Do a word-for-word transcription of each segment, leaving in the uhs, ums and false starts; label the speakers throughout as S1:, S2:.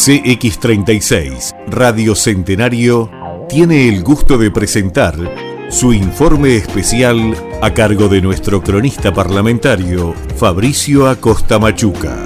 S1: C X treinta y seis, Radio Centenario, tiene el gusto de presentar su informe especial a cargo de nuestro cronista parlamentario, Fabricio Acosta Machuca.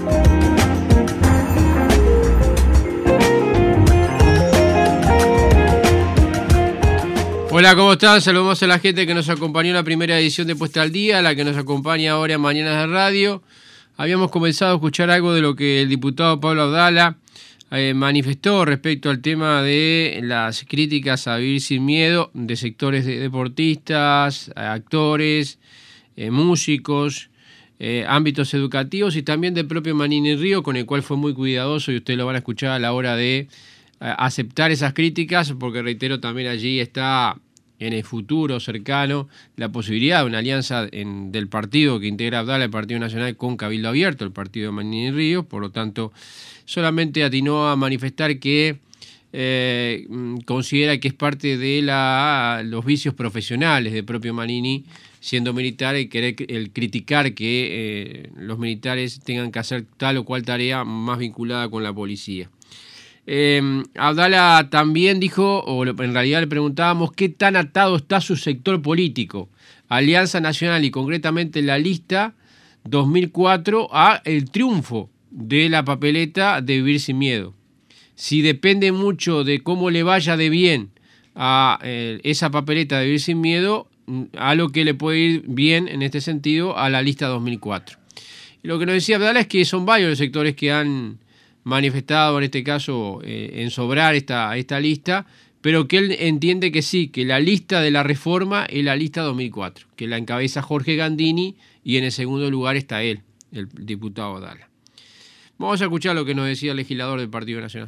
S2: Hola, ¿cómo están? Saludamos a la gente que nos acompañó en la primera edición de Puesta al Día, la que nos acompaña ahora en Mañanas de Radio. Habíamos comenzado a escuchar algo de lo que el diputado Pablo Abdala eh, manifestó respecto al tema de las críticas a Vivir Sin Miedo de sectores de deportistas, actores, eh, músicos, eh, ámbitos educativos y también del propio Manini Río, con el cual fue muy cuidadoso y ustedes lo van a escuchar a la hora de eh, aceptar esas críticas, porque reitero, también allí está en el futuro cercano la posibilidad de una alianza en, del partido que integra Abdala, el Partido Nacional, con Cabildo Abierto, el partido de Manini Ríos. Por lo tanto, solamente atinó a manifestar que eh, considera que es parte de la, los vicios profesionales del propio Manini, siendo militar, el, querer, el criticar que eh, los militares tengan que hacer tal o cual tarea más vinculada con la policía. Eh, Abdala también dijo, o en realidad le preguntábamos, qué tan atado está su sector político, Alianza Nacional y concretamente la lista dos mil cuatro, a el triunfo de la papeleta de Vivir Sin Miedo. Si depende mucho de cómo le vaya de bien a eh, esa papeleta de Vivir Sin Miedo, a lo que le puede ir bien en este sentido a la lista dos mil cuatro. Y lo que nos decía Abdala es que son varios los sectores que han manifestado, en este caso, eh, en sobrar esta, esta lista, pero que él entiende que sí, que la lista de la reforma es la lista dos mil cuatro, que la encabeza Jorge Gandini y en el segundo lugar está él, el diputado Abdala. Vamos a escuchar lo que nos decía el legislador del Partido Nacional.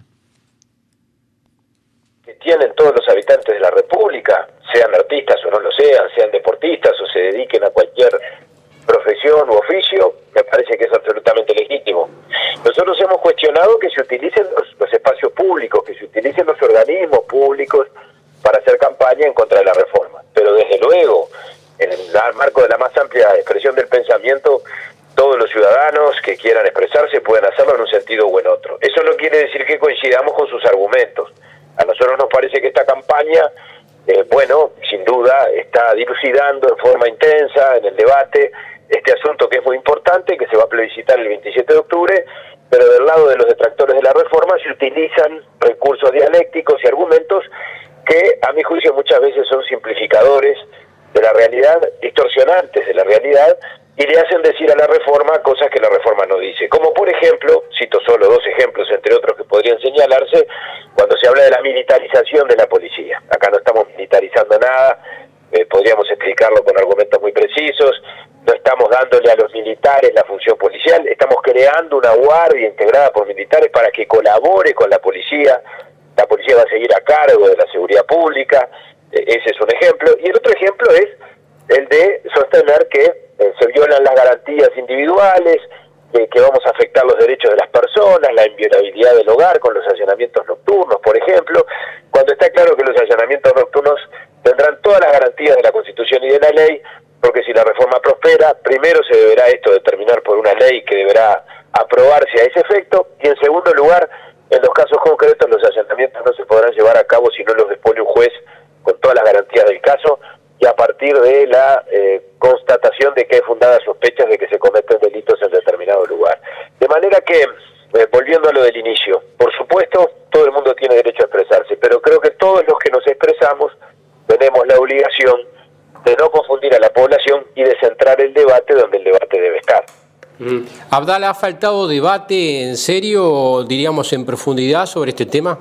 S3: Que tienen todos los habitantes de la República, sean artistas o no lo sean, sean deportistas o se dediquen a cualquier profesión u oficio, me parece que es absolutamente legítimo. Nosotros hemos cuestionado que se utilicen los, los espacios públicos, que se utilicen los organismos públicos para hacer campaña en contra de la reforma. Pero desde luego, en el marco de la más amplia expresión del pensamiento, todos los ciudadanos que quieran expresarse pueden hacerlo en un sentido o en otro. Eso no quiere decir que coincidamos con sus argumentos. A nosotros nos parece que esta campaña, eh, bueno, sin duda, está dilucidando en forma intensa en el debate este asunto que es muy importante, que se va a plebiscitar el veintisiete de octubre, pero del lado de los detractores de la reforma se utilizan recursos dialécticos y argumentos que, a mi juicio, muchas veces son simplificadores de la realidad, distorsionantes de la realidad, y le hacen decir a la reforma cosas que la reforma no dice. Como por ejemplo, cito solo dos ejemplos entre otros que podrían señalarse, cuando se habla de la militarización de la policía. Acá no estamos militarizando nada, eh, podríamos explicarlo con argumentos muy precisos. No estamos dándole a los militares la función policial, estamos creando una guardia integrada por militares para que colabore con la policía. La policía va a seguir a cargo de la seguridad pública, ese es un ejemplo. Y el otro ejemplo es el de sostener que eh, se violan las garantías individuales, que, que vamos a afectar los derechos de las personas, la inviolabilidad del hogar con los allanamientos nocturnos, por ejemplo, cuando está claro que los allanamientos nocturnos tendrán todas las garantías de la Constitución y de la ley, porque si la reforma prospera, primero se deberá esto determinar por una ley que deberá aprobarse a ese efecto, y en segundo lugar, en los casos concretos, los allanamientos no se podrán llevar a cabo si no los dispone un juez con todas las garantías del caso, y a partir de la eh, constatación de que hay fundadas sospechas de que se cometen delitos en determinado lugar. De manera que, eh, volviendo a lo del inicio, por supuesto, todo el mundo tiene derecho a expresarse, pero creo que todos los que nos expresamos tenemos la obligación de no confundir a la población y de centrar el debate donde el debate debe estar.
S2: Mm. Abdala, ¿ha faltado debate en serio, diríamos en profundidad, sobre este tema?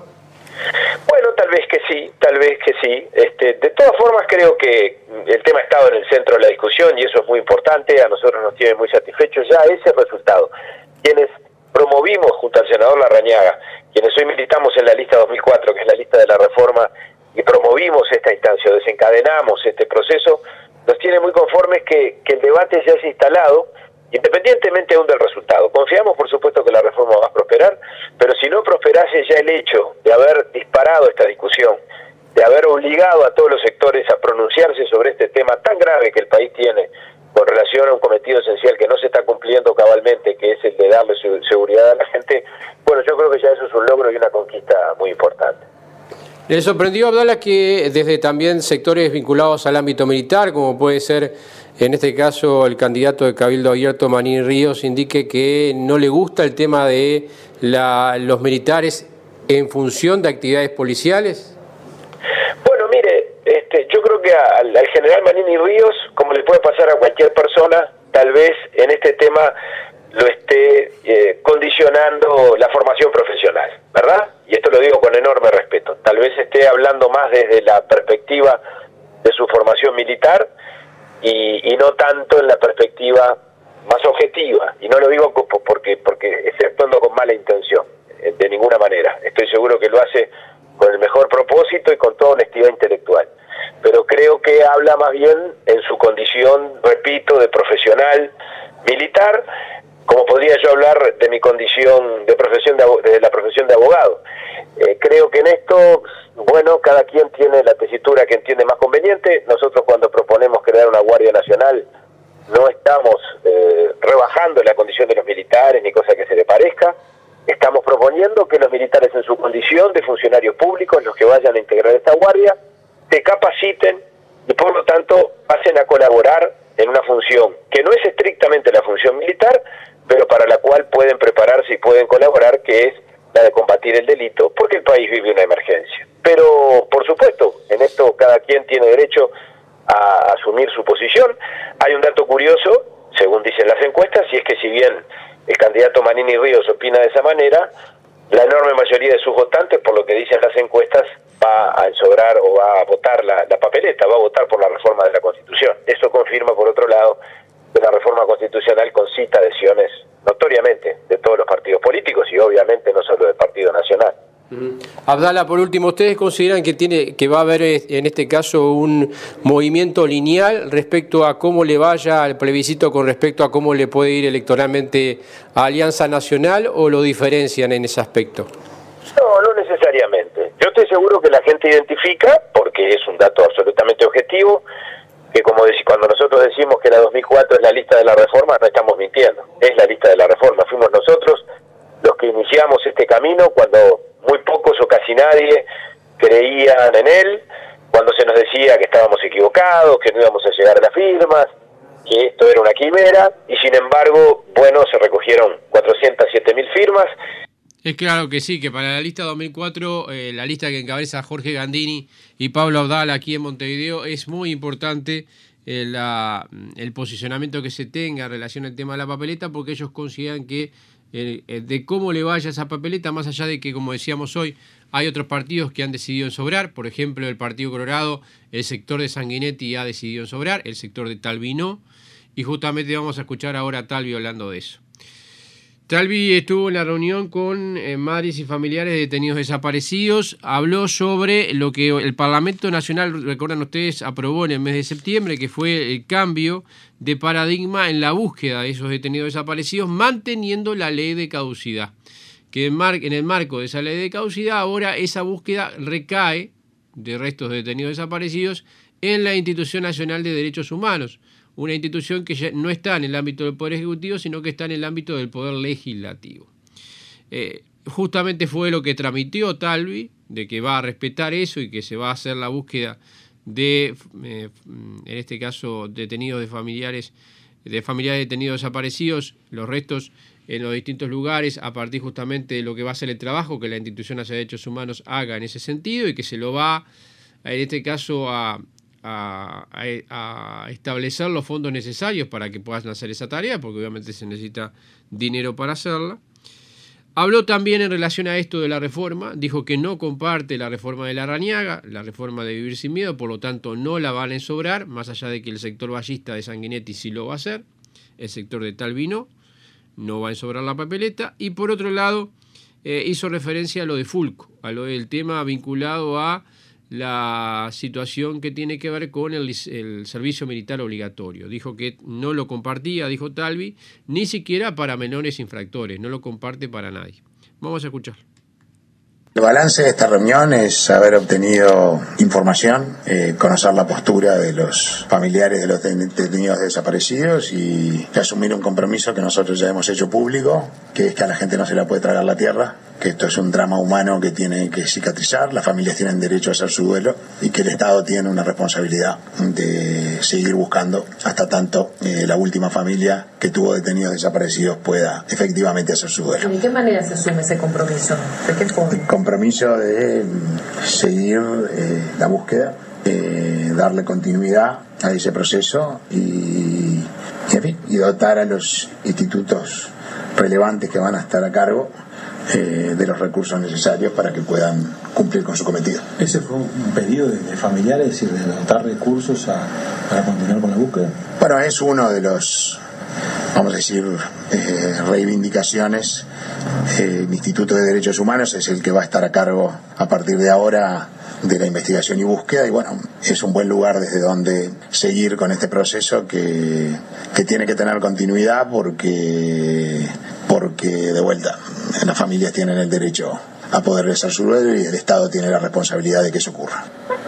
S3: Bueno, tal vez que sí, tal vez que sí. Este, de todas formas, creo que el tema ha estado en el centro de la discusión y eso es muy importante. A nosotros nos tiene muy satisfechos ya ese resultado. Quienes promovimos junto al senador Larrañaga, quienes hoy militamos en la lista dos mil cuatro, que es la lista de la reforma, y promovimos esta instancia, desencadenamos este proceso, nos tiene muy conformes que, que el debate ya es instalado, independientemente aún del resultado. Confiamos, por supuesto, que la reforma va a prosperar, pero si no prosperase ya el hecho de haber disparado esta discusión de haber obligado a todos los sectores a pronunciarse sobre este tema tan grave que el país tiene con relación a un cometido esencial que no se está cumpliendo cabalmente, que es el de darle seguridad a la gente, bueno, yo creo que ya eso es un logro y una conquista muy importante.
S2: ¿Le sorprendió, Abdala, que desde también sectores vinculados al ámbito militar, como puede ser en este caso el candidato de Cabildo Abierto, Manini Ríos, indique que no le gusta el tema de la, los militares en función de actividades policiales?
S3: Bueno, mire, este, yo creo que al, al general Manini Ríos, como le puede pasar a cualquier persona, tal vez en este tema lo esté eh, condicionando la formación profesional, ¿verdad? Y esto lo digo con enorme respeto. Tal vez esté hablando más desde la perspectiva de su formación militar y, y no tanto en la perspectiva más objetiva. Y no lo digo porque, porque esté actuando con mala intención, de ninguna manera. Estoy seguro que lo hace con el mejor propósito y con toda honestidad intelectual. Pero creo que habla más bien en su condición, repito, de profesional militar, como podría yo hablar de mi condición de profesión de, de la profesión de abogado. Eh, creo que en esto, bueno, cada quien tiene la tesitura que entiende más conveniente. Nosotros cuando proponemos crear una Guardia Nacional no estamos eh, rebajando la condición de los militares ni cosa que se le parezca. Estamos proponiendo que los militares en su condición de funcionarios públicos, los que vayan a integrar esta guardia, se capaciten y por lo tanto pasen a colaborar en una función que no es estrictamente la función militar, pero para la cual pueden prepararse y pueden colaborar, que es la de combatir el delito, porque el país vive una emergencia. Pero, por supuesto, en esto cada quien tiene derecho a asumir su posición. Hay un dato curioso, según dicen las encuestas, y es que si bien el candidato Manini Ríos opina de esa manera, la enorme mayoría de sus votantes, por lo que dicen las encuestas, va a ensobrar o va a votar la, la papeleta, va a votar por la reforma de la Constitución. Eso confirma, por otro lado, que la reforma constitucional concita adhesiones notoriamente de todos los partidos políticos y obviamente no solo del Partido Nacional.
S2: Uh-huh. Abdala, por último, ¿ustedes consideran que tiene que va a haber en este caso un movimiento lineal respecto a cómo le vaya al plebiscito con respecto a cómo le puede ir electoralmente a Alianza Nacional o lo diferencian en ese aspecto?
S3: No, no necesariamente. Yo estoy seguro que la gente identifica, porque es un dato absolutamente objetivo, que como dec- cuando nosotros decimos que la dos mil cuatro es la lista de la reforma, no estamos mintiendo, es la lista de la reforma. Fuimos nosotros los que iniciamos este camino cuando muy pocos o casi nadie creían en él, cuando se nos decía que estábamos equivocados, que no íbamos a llegar a las firmas, que esto era una quimera, y sin embargo, bueno, se recogieron cuatrocientas siete mil firmas.
S2: Es claro que sí, que para la lista dos mil cuatro, eh, la lista que encabeza Jorge Gandini y Pablo Abdala aquí en Montevideo, es muy importante eh, la, el posicionamiento que se tenga en relación al tema de la papeleta, porque ellos consideran que eh, de cómo le vaya esa papeleta, más allá de que, como decíamos hoy, hay otros partidos que han decidido en sobrar, por ejemplo, el Partido Colorado, el sector de Sanguinetti ha decidido en sobrar, el sector de Talvi no, y justamente vamos a escuchar ahora a Talvi hablando de eso. Talvi estuvo en la reunión con eh, madres y familiares de detenidos desaparecidos, habló sobre lo que el Parlamento Nacional, recuerdan ustedes, aprobó en el mes de septiembre, que fue el cambio de paradigma en la búsqueda de esos detenidos desaparecidos, manteniendo la ley de caducidad. Que en, mar- en el marco de esa ley de caducidad, ahora esa búsqueda recae de restos de detenidos desaparecidos en la Institución Nacional de Derechos Humanos, una institución que ya no está en el ámbito del Poder Ejecutivo, sino que está en el ámbito del Poder Legislativo. Eh, justamente fue lo que tramitió Talvi, de que va a respetar eso y que se va a hacer la búsqueda de, eh, en este caso, detenidos de familiares, de familiares detenidos desaparecidos, los restos en los distintos lugares, a partir justamente de lo que va a ser el trabajo que la Institución Nacional de Derechos Humanos haga en ese sentido, y que se lo va, en este caso, a... A, a, a establecer los fondos necesarios para que puedan hacer esa tarea, porque obviamente se necesita dinero para hacerla. Habló también en relación a esto de la reforma, dijo que no comparte la reforma de Larrañaga, la reforma de Vivir Sin Miedo, por lo tanto no la van a ensobrar, más allá de que el sector ballista de Sanguinetti sí lo va a hacer, el sector de Talvi no, no va a ensobrar la papeleta, y por otro lado eh, hizo referencia a lo de Fulco, a lo del tema vinculado a la situación que tiene que ver con el, el servicio militar obligatorio. Dijo que no lo compartía, dijo Talvi, ni siquiera para menores infractores, no lo comparte para nadie. Vamos a escuchar.
S4: El balance de esta reunión es haber obtenido información, eh, conocer la postura de los familiares de los detenidos desaparecidos y asumir un compromiso que nosotros ya hemos hecho público, que es que a la gente no se la puede tragar la tierra, que esto es un drama humano que tiene que cicatrizar, las familias tienen derecho a hacer su duelo y que el Estado tiene una responsabilidad de seguir buscando hasta tanto eh, la última familia que tuvo detenidos desaparecidos pueda efectivamente hacer su duelo.
S5: ¿De qué manera se asume ese compromiso? ¿De qué forma?
S4: El compromiso de seguir eh, la búsqueda, eh, darle continuidad a ese proceso y, y, en fin, y dotar a los institutos relevantes que van a estar a cargo Eh, de los recursos necesarios para que puedan cumplir con su cometido.
S6: ¿Ese fue un pedido de, de familiares, es decir, de dotar recursos a, para continuar con la búsqueda?
S4: Bueno, es uno de los, vamos a decir, eh, reivindicaciones. Eh, el Instituto de Derechos Humanos es el que va a estar a cargo a partir de ahora de la investigación y búsqueda, y bueno, es un buen lugar desde donde seguir con este proceso que, que tiene que tener continuidad porque, porque de vuelta, las familias tienen el derecho a poder hacer su duelo y el Estado tiene la responsabilidad de que eso ocurra.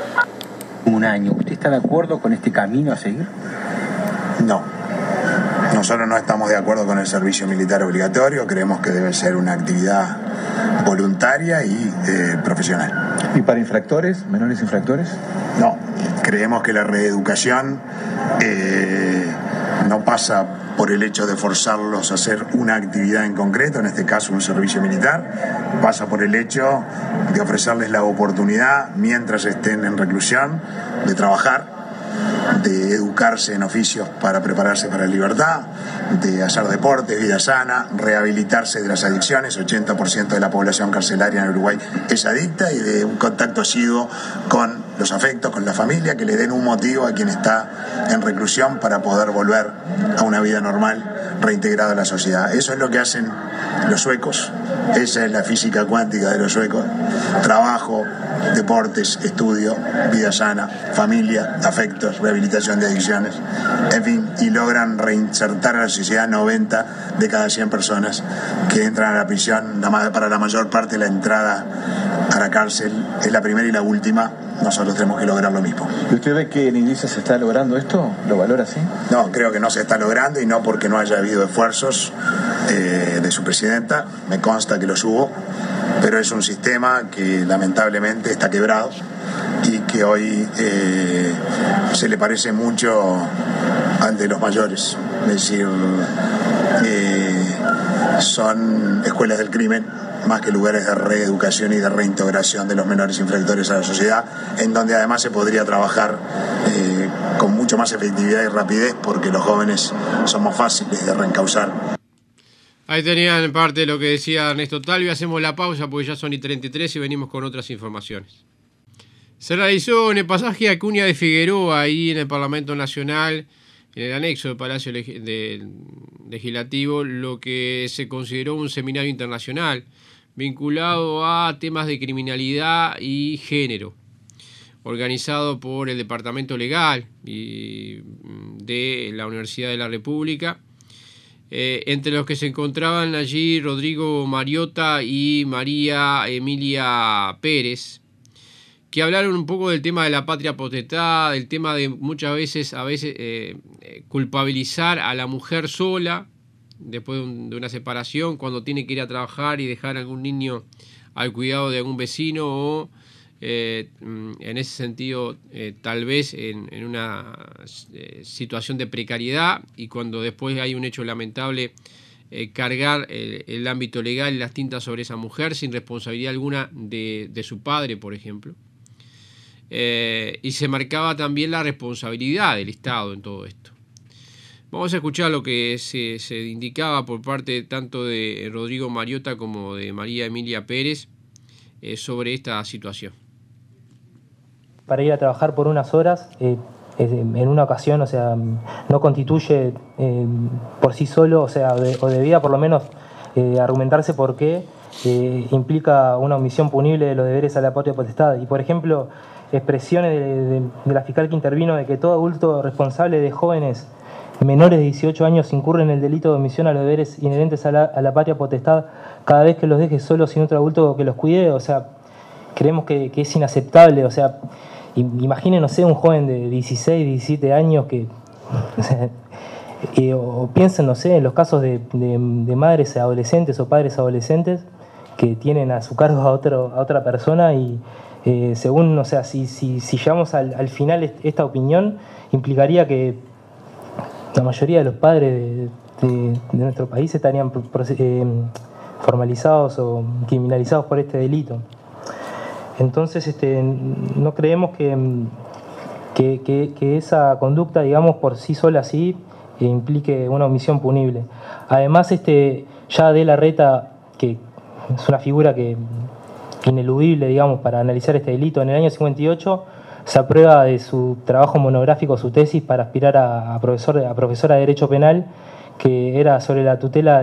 S7: Un año, ¿usted está de acuerdo con este camino a seguir?
S4: No. Nosotros no estamos de acuerdo con el servicio militar obligatorio, creemos que debe ser una actividad voluntaria y eh, profesional.
S6: ¿Y para infractores, menores infractores?
S4: No, creemos que la reeducación eh, no pasa por el hecho de forzarlos a hacer una actividad en concreto, en este caso un servicio militar, pasa por el hecho de ofrecerles la oportunidad, mientras estén en reclusión, de trabajar, de educarse en oficios para prepararse para la libertad, de hacer deporte, vida sana, rehabilitarse de las adicciones. ochenta por ciento de la población carcelaria en Uruguay es adicta, y de un contacto asiduo con los afectos, con la familia, que le den un motivo a quien está en reclusión para poder volver a una vida normal, reintegrado a la sociedad. Eso es lo que hacen los suecos, esa es la física cuántica de los suecos: trabajo, deportes, estudio, vida sana, familia, afectos, rehabilitación de adicciones, en fin, y logran reinsertar a la sociedad noventa de cada cien personas que entran a la prisión. Para la mayor parte la entrada a la cárcel es la primera y la última. Nosotros tenemos que lograr lo mismo.
S6: ¿Y usted ve que en Iglesia se está logrando esto? ¿Lo valora así?
S4: No, creo que no se está logrando, y no porque no haya habido esfuerzos eh, de su presidenta, me consta que los hubo, pero es un sistema que lamentablemente está quebrado y que hoy eh, se le parece mucho al de los mayores. Es decir, eh, son escuelas del crimen más que lugares de reeducación y de reintegración de los menores infractores a la sociedad, en donde además se podría trabajar eh, con mucho más efectividad y rapidez, porque los jóvenes somos fáciles de reencauzar.
S2: Ahí tenían parte de lo que decía Ernesto Talvi. Hacemos la pausa porque ya son y treinta y tres y venimos con otras informaciones. Se realizó en el pasaje Acuña de Figueroa, ahí en el Parlamento Nacional, en el anexo del Palacio Legislativo, lo que se consideró un seminario internacional vinculado a temas de criminalidad y género, organizado por el Departamento Legal y de la Universidad de la República, eh, entre los que se encontraban allí Rodrigo Mariota y María Emilia Pérez, que hablaron un poco del tema de la patria potestad, del tema de muchas veces, a veces eh, culpabilizar a la mujer sola después de, un, de una separación, cuando tiene que ir a trabajar y dejar a algún niño al cuidado de algún vecino, o eh, en ese sentido eh, tal vez en, en una eh, situación de precariedad, y cuando después hay un hecho lamentable, eh, cargar el, el ámbito legal y las tintas sobre esa mujer sin responsabilidad alguna de, de su padre, por ejemplo. Eh, y se marcaba también la responsabilidad del Estado en todo esto. Vamos a escuchar lo que se, se indicaba por parte tanto de Rodrigo Mariota como de María Emilia Pérez eh, sobre esta situación.
S8: Para ir a trabajar por unas horas, eh, en una ocasión, o sea, no constituye eh, por sí solo, o sea, de, o debía por lo menos eh, argumentarse por qué eh, implica una omisión punible de los deberes a la patria potestad. Y, por ejemplo, expresiones de, de, de la fiscal que intervino de que todo adulto responsable de jóvenes menores de dieciocho años incurre en el delito de omisión a los deberes inherentes a la, a la patria potestad cada vez que los deje solos sin otro adulto que los cuide. O sea, creemos que, que es inaceptable. O sea, imaginen, no sé, un joven de dieciséis, diecisiete años que... O sea, eh, o piensen, no sé, en los casos de, de, de madres adolescentes o padres adolescentes que tienen a su cargo a, otro, a otra persona y eh, según, o sea, si, si, si llegamos al, al final esta opinión, implicaría que la mayoría de los padres de, de, de nuestro país estarían eh, formalizados o criminalizados por este delito. Entonces, este, no creemos que, que, que, que esa conducta, digamos, por sí sola así, eh, implique una omisión punible. Además, este, ya de la Reta, que es una figura que ineludible, digamos, para analizar este delito, en el año cincuenta y ocho se aprueba de su trabajo monográfico, su tesis, para aspirar a, a, profesor, a profesora de Derecho Penal, que era sobre la tutela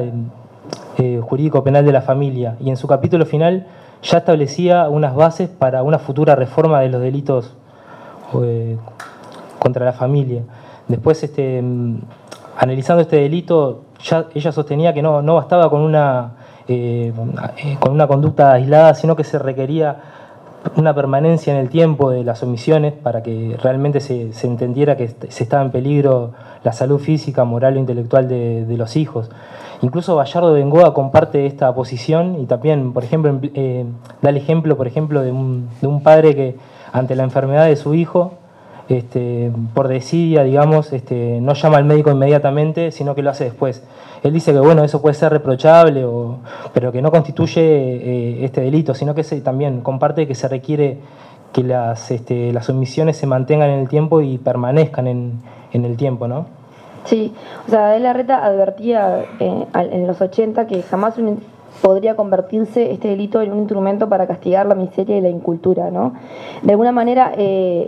S8: eh, jurídico-penal de la familia. Y en su capítulo final ya establecía unas bases para una futura reforma de los delitos eh, contra la familia. Después, este, analizando este delito, ya ella sostenía que no, no bastaba con una, eh, con una conducta aislada, sino que se requería una permanencia en el tiempo de las omisiones para que realmente se, se entendiera que se estaba en peligro la salud física, moral o intelectual de, de los hijos. Incluso Bayardo Bengoa comparte esta posición y también, por ejemplo, eh, da el ejemplo, por ejemplo, de un, de un padre que ante la enfermedad de su hijo, este, por desidia, digamos, este, no llama al médico inmediatamente, sino que lo hace después. Él dice que bueno, eso puede ser reprochable, o, pero que no constituye eh, este delito, sino que se, también comparte que se requiere que las, este, las omisiones se mantengan en el tiempo y permanezcan en, en el tiempo, ¿no?
S9: Sí, o sea, de la Reta advertía eh, en los ochenta que jamás un, podría convertirse este delito en un instrumento para castigar la miseria y la incultura, ¿no? De alguna manera... Eh,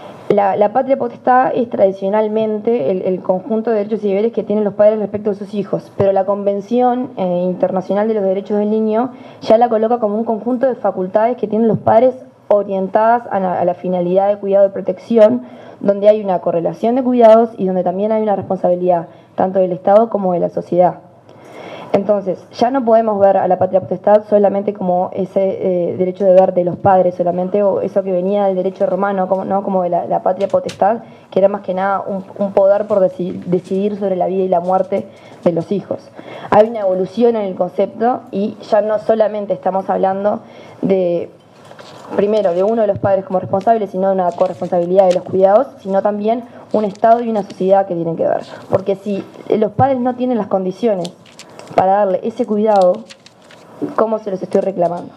S9: La, la patria potestad es tradicionalmente el, el conjunto de derechos y deberes que tienen los padres respecto de sus hijos, pero la Convención eh, Internacional de los Derechos del Niño ya la coloca como un conjunto de facultades que tienen los padres orientadas a la, a la finalidad de cuidado y protección, donde hay una correlación de cuidados y donde también hay una responsabilidad tanto del Estado como de la sociedad. Entonces, ya no podemos ver a la patria potestad solamente como ese eh, derecho de ver de los padres solamente, o eso que venía del derecho romano, como, no como de la, la patria potestad, que era más que nada un, un poder por deci- decidir sobre la vida y la muerte de los hijos. Hay una evolución en el concepto y ya no solamente estamos hablando de, primero, de uno de los padres como responsable, sino de una corresponsabilidad de los cuidados, sino también un Estado y una sociedad que tienen que ver. Porque si los padres no tienen las condiciones para darle ese cuidado, ¿cómo se los estoy reclamando?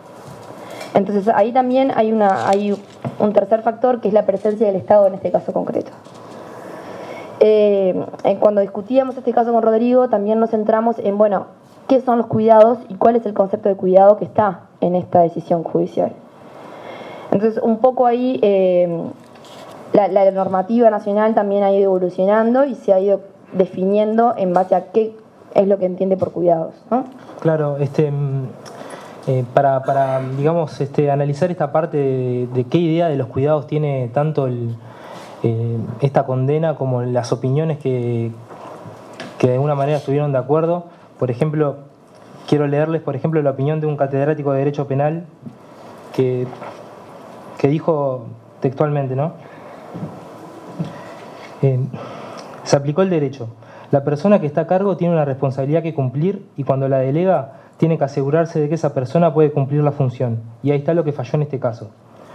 S9: Entonces ahí también hay, una, hay un tercer factor, que es la presencia del Estado en este caso concreto. Eh, cuando discutíamos este caso con Rodrigo, también nos centramos en, bueno, ¿qué son los cuidados y cuál es el concepto de cuidado que está en esta decisión judicial? Entonces un poco ahí eh, la, la normativa nacional también ha ido evolucionando y se ha ido definiendo en base a qué es lo que entiende por cuidados, ¿no?
S8: Claro, este, eh, para, para, digamos, este, analizar esta parte de, de qué idea de los cuidados tiene tanto el, eh, esta condena como las opiniones que, que de alguna manera estuvieron de acuerdo. Por ejemplo, quiero leerles, por ejemplo, la opinión de un catedrático de Derecho Penal que, que dijo textualmente, ¿no? Eh, se aplicó el derecho. La persona que está a cargo tiene una responsabilidad que cumplir y cuando la delega tiene que asegurarse de que esa persona puede cumplir la función. Y ahí está lo que falló en este caso.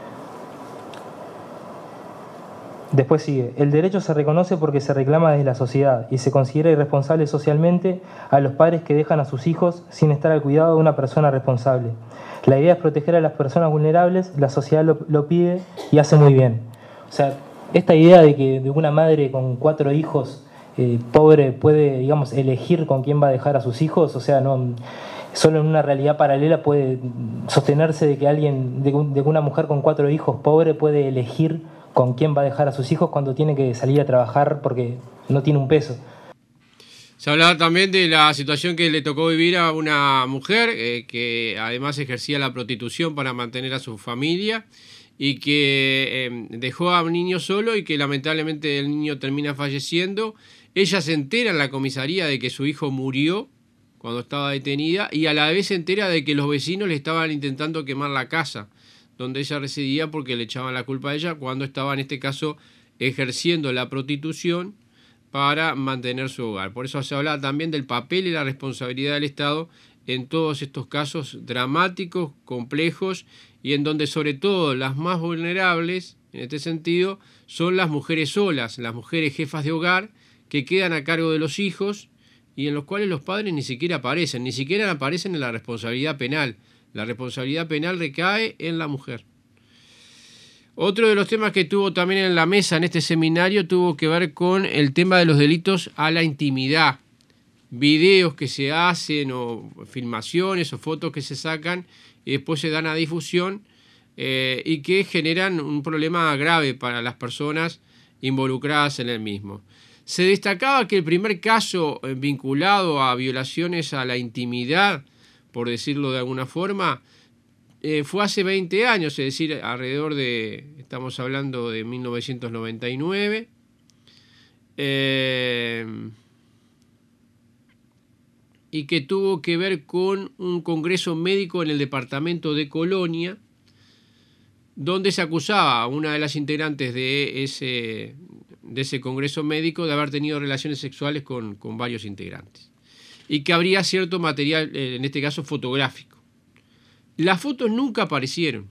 S8: Después sigue. El derecho se reconoce porque se reclama desde la sociedad y se considera irresponsable socialmente a los padres que dejan a sus hijos sin estar al cuidado de una persona responsable. La idea es proteger a las personas vulnerables, la sociedad lo, lo pide y hace muy bien. O sea, esta idea de que de una madre con cuatro hijos Eh, pobre puede, digamos, elegir con quién va a dejar a sus hijos, o sea, no, solo en una realidad paralela puede sostenerse de que alguien, de, de que una mujer con cuatro hijos pobre puede elegir con quién va a dejar a sus hijos cuando tiene que salir a trabajar porque no tiene un peso.
S2: Se hablaba también de la situación que le tocó vivir a una mujer eh, que además ejercía la prostitución para mantener a su familia y que eh, dejó a un niño solo y que lamentablemente el niño termina falleciendo. Ella se entera en la comisaría de que su hijo murió cuando estaba detenida y a la vez se entera de que los vecinos le estaban intentando quemar la casa. donde ella residía porque le echaban la culpa a ella cuando estaba en este caso ejerciendo la prostitución para mantener su hogar. Por eso se habla también del papel y la responsabilidad del Estado en todos estos casos dramáticos, complejos y en donde sobre todo las más vulnerables en este sentido son las mujeres solas, las mujeres jefas de hogar que quedan a cargo de los hijos y en los cuales los padres ni siquiera aparecen, ni siquiera aparecen en la responsabilidad penal. La responsabilidad penal recae en la mujer. Otro de los temas que tuvo también en la mesa en este seminario tuvo que ver con el tema de los delitos a la intimidad. Videos que se hacen o filmaciones o fotos que se sacan y después se dan a difusión eh, y que generan un problema grave para las personas involucradas en el mismo. Se destacaba que el primer caso vinculado a violaciones a la intimidad, por decirlo de alguna forma, eh, fue hace veinte años, es decir, alrededor de, estamos hablando de mil novecientos noventa y nueve. Eh, y que tuvo que ver con un congreso médico en el departamento de Colonia, donde se acusaba a una de las integrantes de ese, de ese congreso médico de haber tenido relaciones sexuales con, con varios integrantes. Y que habría cierto material, en este caso fotográfico. Las fotos nunca aparecieron.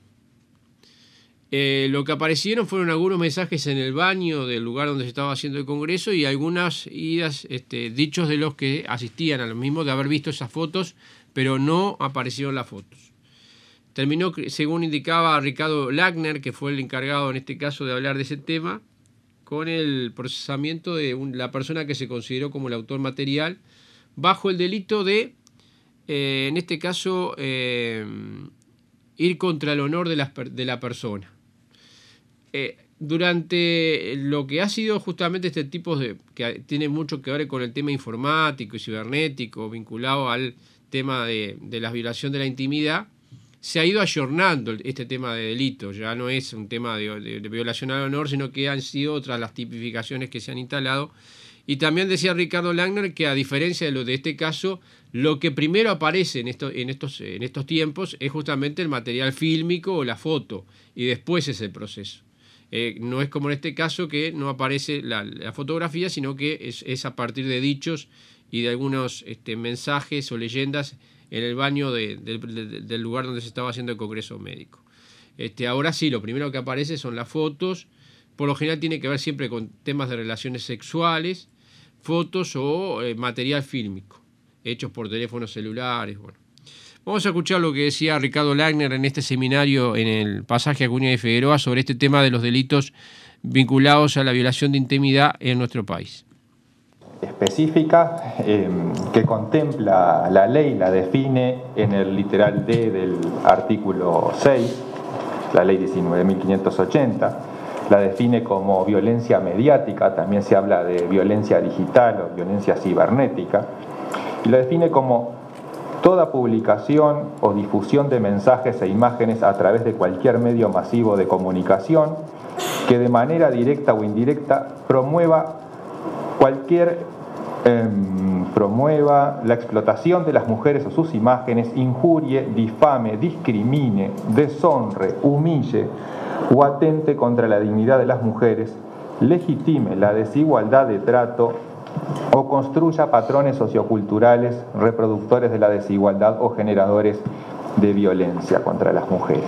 S2: Eh, lo que aparecieron fueron algunos mensajes en el baño del lugar donde se estaba haciendo el congreso y algunas idas, este, dichos de los que asistían a lo mismo de haber visto esas fotos, pero no aparecieron las fotos. Terminó, según indicaba Ricardo Lagner, que fue el encargado en este caso de hablar de ese tema, con el procesamiento de un, la persona que se consideró como el autor material, bajo el delito de, eh, en este caso, eh, ir contra el honor de la, de la persona. Eh, durante lo que ha sido justamente este tipo de, que tiene mucho que ver con el tema informático y cibernético, vinculado al tema de, de la violación de la intimidad, se ha ido ayornando este tema de delito. Ya no es un tema de, de, de violación al honor, sino que han sido otras las tipificaciones que se han instalado. Y también decía Ricardo Lagner que, a diferencia de lo de este caso, lo que primero aparece en, esto, en, estos, en estos tiempos es justamente el material fílmico o la foto, y después es el proceso. Eh, no es como en este caso que no aparece la, la fotografía, sino que es, es a partir de dichos y de algunos este, mensajes o leyendas en el baño de, de, de, del lugar donde se estaba haciendo el congreso médico. Este, ahora sí, lo primero que aparece son las fotos. Por lo general tiene que ver siempre con temas de relaciones sexuales, fotos o eh, material fílmico, hechos por teléfonos celulares. Bueno. Vamos a escuchar lo que decía Ricardo Lagner en este seminario en el pasaje Acuña de Figueroa sobre este tema de los delitos vinculados a la violación de intimidad en nuestro país.
S10: Específica eh, que contempla la ley, la define en el literal D del artículo seis, la ley diecinueve mil quinientos ochenta, la define como violencia mediática, también se habla de violencia digital o violencia cibernética, y la define como toda publicación o difusión de mensajes e imágenes a través de cualquier medio masivo de comunicación que de manera directa o indirecta promueva cualquier eh, promueva la explotación de las mujeres o sus imágenes, injurie, difame, discrimine, deshonre, humille o atente contra la dignidad de las mujeres, legitime la desigualdad de trato o construya patrones socioculturales reproductores de la desigualdad o generadores de violencia contra las mujeres.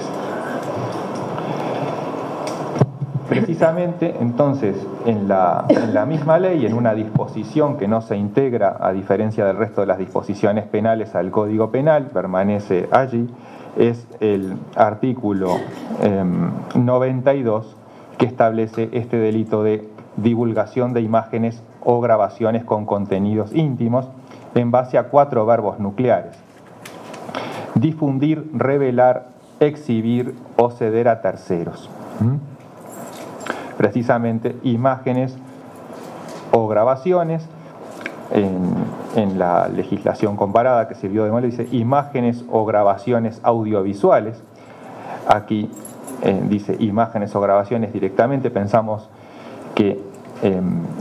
S10: Precisamente, entonces, en la, en la misma ley, en una disposición que no se integra, a diferencia del resto de las disposiciones penales, al Código Penal, permanece allí, es el artículo eh, noventa y dos, que establece este delito de divulgación de imágenes o grabaciones con contenidos íntimos en base a cuatro verbos nucleares: difundir, revelar, exhibir o ceder a terceros. ¿Mm? Precisamente imágenes o grabaciones, en, en la legislación comparada que sirvió de modelo dice imágenes o grabaciones audiovisuales. Aquí eh, dice imágenes o grabaciones directamente. Pensamos que eh,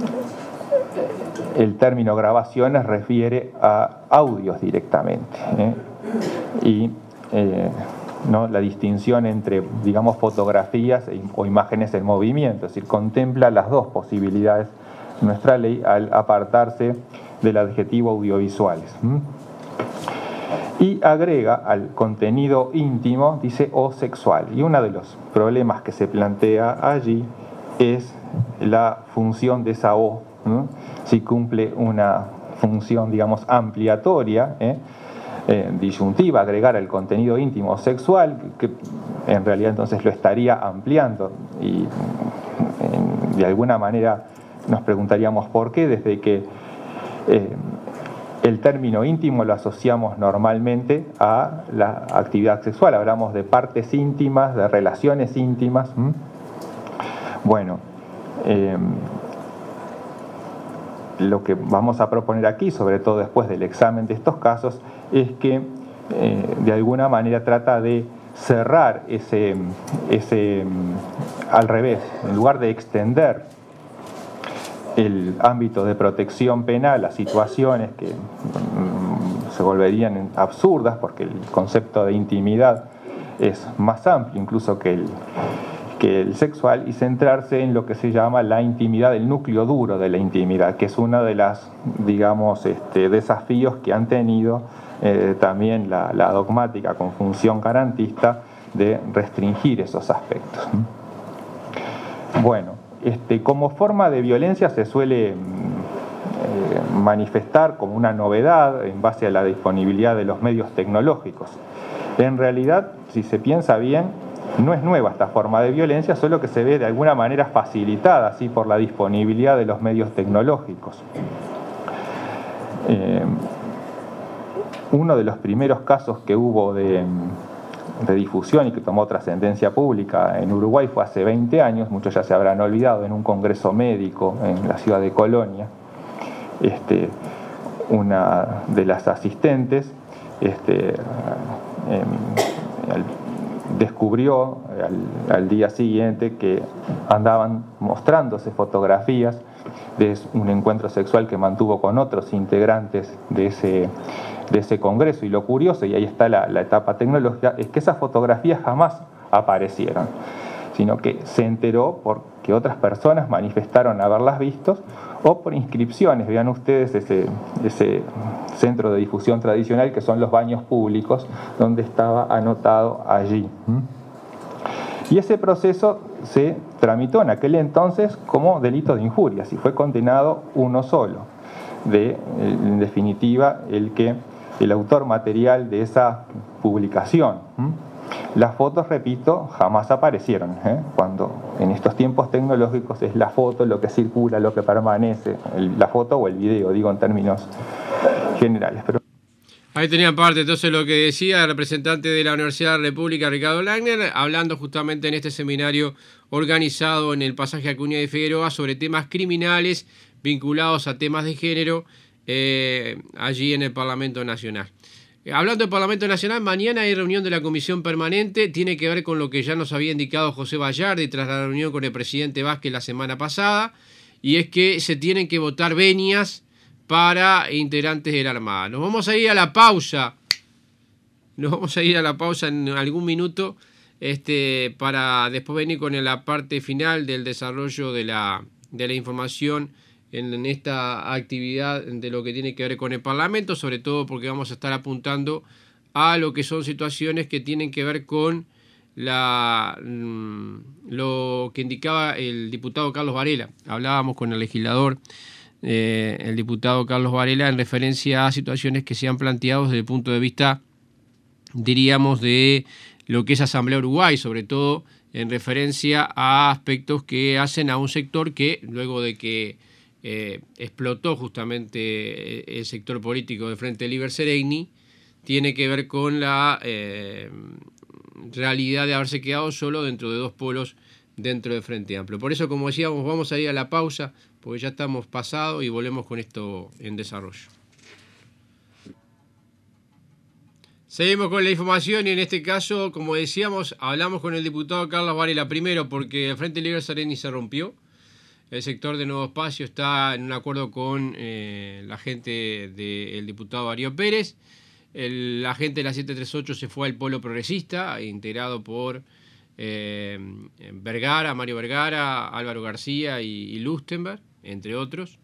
S10: el término grabaciones refiere a audios directamente, ¿eh? y eh, ¿no?, la distinción entre, digamos, fotografías o imágenes en movimiento, es decir, contempla las dos posibilidades nuestra ley al apartarse del adjetivo audiovisuales. ¿Mm? Y agrega al contenido íntimo, dice, o sexual. Y uno de los problemas que se plantea allí es la función de esa o, ¿no? Si cumple una función, digamos, ampliatoria, ¿eh? Eh, disyuntiva, agregar el contenido íntimo o sexual, que en realidad entonces lo estaría ampliando, y eh, de alguna manera nos preguntaríamos por qué, desde que eh, el término íntimo lo asociamos normalmente a la actividad sexual, hablamos de partes íntimas, de relaciones íntimas. ¿Mm? Bueno, eh, lo que vamos a proponer aquí, sobre todo después del examen de estos casos, es que eh, de alguna manera trata de cerrar ese, ese, al revés, en lugar de extender el ámbito de protección penal a situaciones que mm, se volverían absurdas, porque el concepto de intimidad es más amplio incluso que el, que el sexual, y centrarse en lo que se llama la intimidad, el núcleo duro de la intimidad, que es uno de las, digamos, este, desafíos que han tenido eh, también la, la dogmática con función garantista de restringir esos aspectos. Bueno, este, como forma de violencia se suele eh, manifestar como una novedad en base a la disponibilidad de los medios tecnológicos. En realidad, si se piensa bien, no es nueva esta forma de violencia, solo que se ve de alguna manera facilitada así por la disponibilidad de los medios tecnológicos. Eh, uno de los primeros casos que hubo de, de difusión y que tomó trascendencia pública en Uruguay fue hace veinte años, muchos ya se habrán olvidado, en un congreso médico en la ciudad de Colonia. Este, una de las asistentes este, eh, el, descubrió al, al día siguiente que andaban mostrándose fotografías de un encuentro sexual que mantuvo con otros integrantes de ese, de ese congreso. Y lo curioso, y ahí está la, la etapa tecnológica, es que esas fotografías jamás aparecieron, sino que se enteró porque otras personas manifestaron haberlas visto o por inscripciones. Vean ustedes ese, ese centro de difusión tradicional que son los baños públicos, donde estaba anotado allí. Y ese proceso se tramitó en aquel entonces como delito de injurias y fue condenado uno solo, de, en definitiva, el que el autor material de esa publicación. Las fotos, repito, jamás aparecieron, ¿eh? Cuando en estos tiempos tecnológicos es la foto lo que circula, lo que permanece, el, la foto o el video, digo en términos generales. Pero...
S2: Ahí tenían parte entonces lo que decía el representante de la Universidad de la República, Ricardo Langner, hablando justamente en este seminario organizado en el pasaje Acuña de Figueroa sobre temas criminales vinculados a temas de género eh, allí en el Parlamento Nacional. Hablando del Parlamento Nacional, mañana hay reunión de la Comisión Permanente, tiene que ver con lo que ya nos había indicado José Bayardi tras la reunión con el presidente Vázquez la semana pasada, y es que se tienen que votar venias para integrantes de la Armada. Nos vamos a ir a la pausa, nos vamos a ir a la pausa en algún minuto, este, para después venir con la parte final del desarrollo de la, de la información en esta actividad de lo que tiene que ver con el Parlamento, sobre todo porque vamos a estar apuntando a lo que son situaciones que tienen que ver con la, lo que indicaba el diputado Carlos Varela. Hablábamos con el legislador, eh, el diputado Carlos Varela, en referencia a situaciones que se han planteado desde el punto de vista, diríamos, de lo que es Asamblea Uruguay, sobre todo en referencia a aspectos que hacen a un sector que, luego de que Eh, explotó justamente el sector político de Frente Liber Seregni, tiene que ver con la eh, realidad de haberse quedado solo dentro de dos polos dentro de Frente Amplio. Por eso, como decíamos, vamos a ir a la pausa, porque ya estamos pasados y volvemos con esto en desarrollo. Seguimos con la información y en este caso, como decíamos, hablamos con el diputado Carlos Varela primero porque el Frente Liber Seregni se rompió. El sector de Nuevo Espacio está en un acuerdo con eh, la gente del diputado Darío Pérez el, la gente de la siete treinta y ocho se fue al Polo Progresista, integrado por eh, Vergara, Mario Vergara, Álvaro García y, y Lustenberg, entre otros.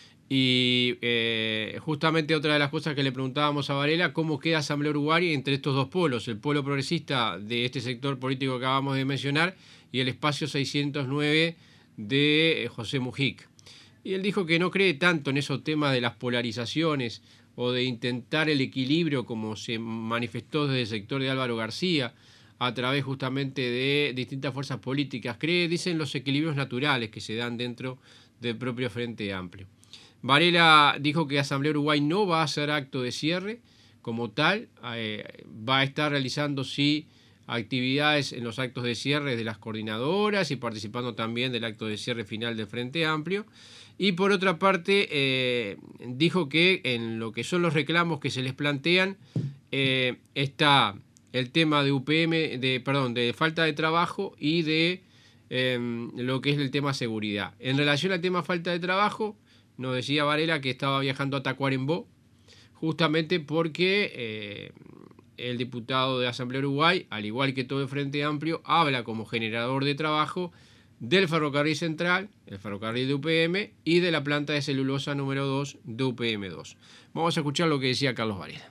S2: Y eh, justamente otra de las cosas que le preguntábamos a Varela, cómo queda Asamblea Uruguay entre estos dos polos, el polo progresista de este sector político que acabamos de mencionar y el espacio seiscientos nueve de José Mujic. Y él dijo que no cree tanto en esos temas de las polarizaciones o de intentar el equilibrio como se manifestó desde el sector de Álvaro García a través justamente de distintas fuerzas políticas. Cree, dicen, los equilibrios naturales que se dan dentro del propio Frente Amplio. Varela dijo que Asamblea Uruguay no va a hacer acto de cierre como tal, eh, va a estar realizando sí actividades en los actos de cierre de las coordinadoras y participando también del acto de cierre final del Frente Amplio. Y por otra parte, eh, dijo que en lo que son los reclamos que se les plantean eh, está el tema de U P M, de, perdón, de falta de trabajo y de eh, lo que es el tema seguridad. En relación al tema falta de trabajo, nos decía Varela que estaba viajando a Tacuarembó, justamente porque eh, el diputado de Asamblea Uruguay, al igual que todo el Frente Amplio, habla como generador de trabajo del ferrocarril central, el ferrocarril de U P M y de la planta de celulosa número dos de U P M dos. Vamos a escuchar lo que decía Carlos Varela.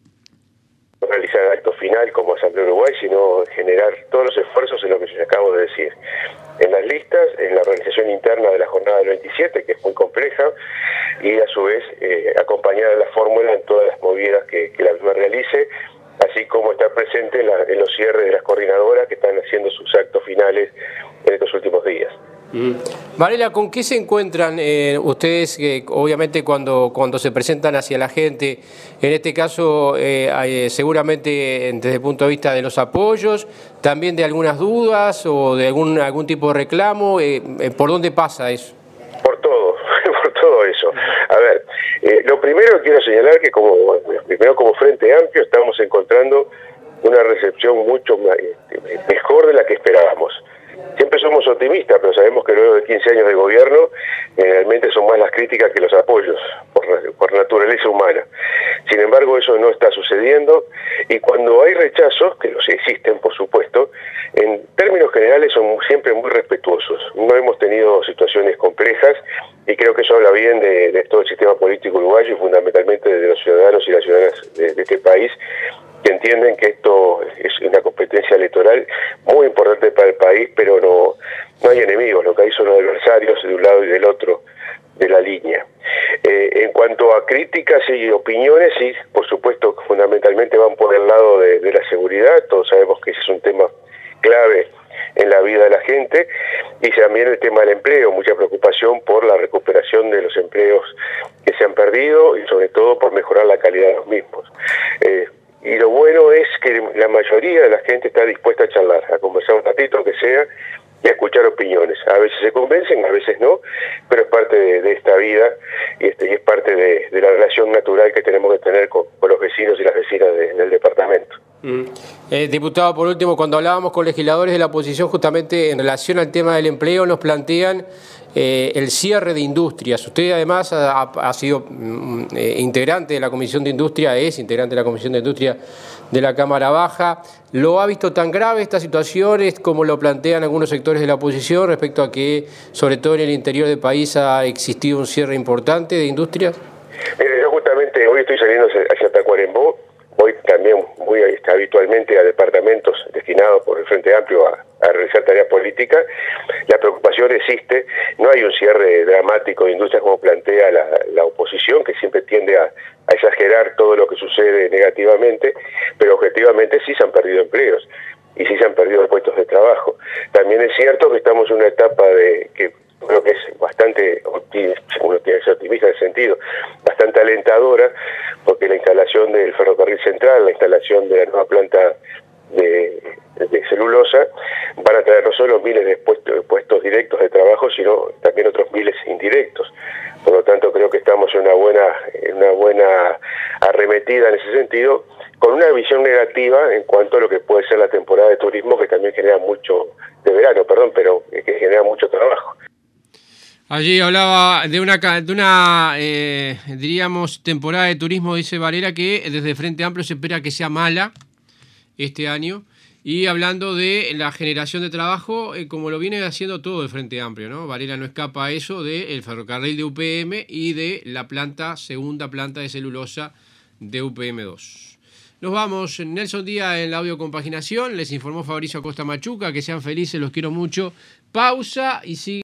S3: Realizar el acto final como Asamblea Uruguay, sino generar todos los esfuerzos en lo que yo acabo de decir. En las listas, en la organización interna de la jornada del veintisiete, que es muy compleja, y a su vez eh, acompañar a la fórmula en todas las movidas que, que la misma realice, así como estar presente en, la, en los cierres de las coordinadoras que están haciendo sus actos finales en estos últimos días.
S2: Mm. Varela, ¿con qué se encuentran eh, ustedes, que obviamente cuando, cuando se presentan hacia la gente, en este caso eh, hay, seguramente desde el punto de vista de los apoyos, también de algunas dudas o de algún, algún tipo de reclamo? Eh, ¿Por dónde pasa eso?
S3: Por todo, por todo eso. A ver, eh, lo primero quiero señalar que como, primero como Frente Amplio estamos encontrando una recepción mucho más, mejor de la que esperábamos. Siempre somos optimistas, pero sabemos que luego de quince años de gobierno, generalmente son más las críticas que los apoyos, por, por naturaleza humana. Sin embargo, eso no está sucediendo, y cuando hay rechazos, que los existen, por supuesto, en términos generales son siempre muy respetuosos. No hemos tenido situaciones complejas, y creo que eso habla bien de, de todo el sistema político uruguayo y fundamentalmente de los ciudadanos y las ciudadanas de, de este país, que entienden que esto es una competencia electoral muy importante para el país, pero no, no hay enemigos, lo que hay son adversarios de un lado y del otro de la línea. Eh, en cuanto a críticas y opiniones, sí, por supuesto, fundamentalmente van por el lado de, de la seguridad. Todos sabemos que ese es un tema clave en la vida de la gente, y también el tema del empleo, mucha preocupación por la recuperación de los empleos que se han perdido y sobre todo por mejorar la calidad de los mismos. Eh, Y lo bueno es que la mayoría de la gente está dispuesta a charlar, a conversar un ratito, que sea, y a escuchar opiniones. A veces se convencen, a veces no, pero es parte de, de esta vida y, este, y es parte de, de la relación natural que tenemos que tener con, con los vecinos y las vecinas de, del departamento.
S2: Mm. Eh, diputado, por último, cuando hablábamos con legisladores de la oposición justamente en relación al tema del empleo, nos plantean eh, el cierre de industrias. Usted además ha, ha sido mm, eh, integrante de la Comisión de Industria, es integrante de la Comisión de Industria de la Cámara Baja. ¿Lo ha visto tan grave esta situación? ¿Es como lo plantean algunos sectores de la oposición respecto a que, sobre todo en el interior del país, ha existido un cierre importante de industrias?
S3: Mire, yo justamente hoy estoy saliendo hacia Tacuarembó. Voy también muy habitualmente a departamentos destinados por el Frente Amplio a, a realizar tareas políticas. La preocupación existe, no hay un cierre dramático de industrias como plantea la, la oposición, que siempre tiende a, a exagerar todo lo que sucede negativamente, pero objetivamente sí se han perdido empleos y sí se han perdido puestos de trabajo. También es cierto que estamos en una etapa de que creo que es bastante, uno tiene que ser optimista en ese sentido, bastante alentadora, porque la instalación del ferrocarril central, la instalación de la nueva planta de, de celulosa, van a traer no solo miles de puestos, puestos directos de trabajo, sino también otros miles indirectos. Por lo tanto, creo que estamos en una buena, en una buena arremetida en ese sentido, con una visión negativa en cuanto a lo que puede ser la temporada de turismo, que también genera mucho, de verano, perdón, pero que genera mucho trabajo.
S2: Allí hablaba de una, de una eh, diríamos, temporada de turismo, dice Varela, que desde Frente Amplio se espera que sea mala este año. Y hablando de la generación de trabajo, eh, como lo viene haciendo todo el Frente Amplio, ¿no? Varela no escapa a eso del ferrocarril de U P M y de la planta, segunda planta de celulosa de U P M dos. Nos vamos, Nelson Díaz en la audio compaginación, les informó Fabricio Acosta Machuca, que sean felices, los quiero mucho. Pausa y sigue.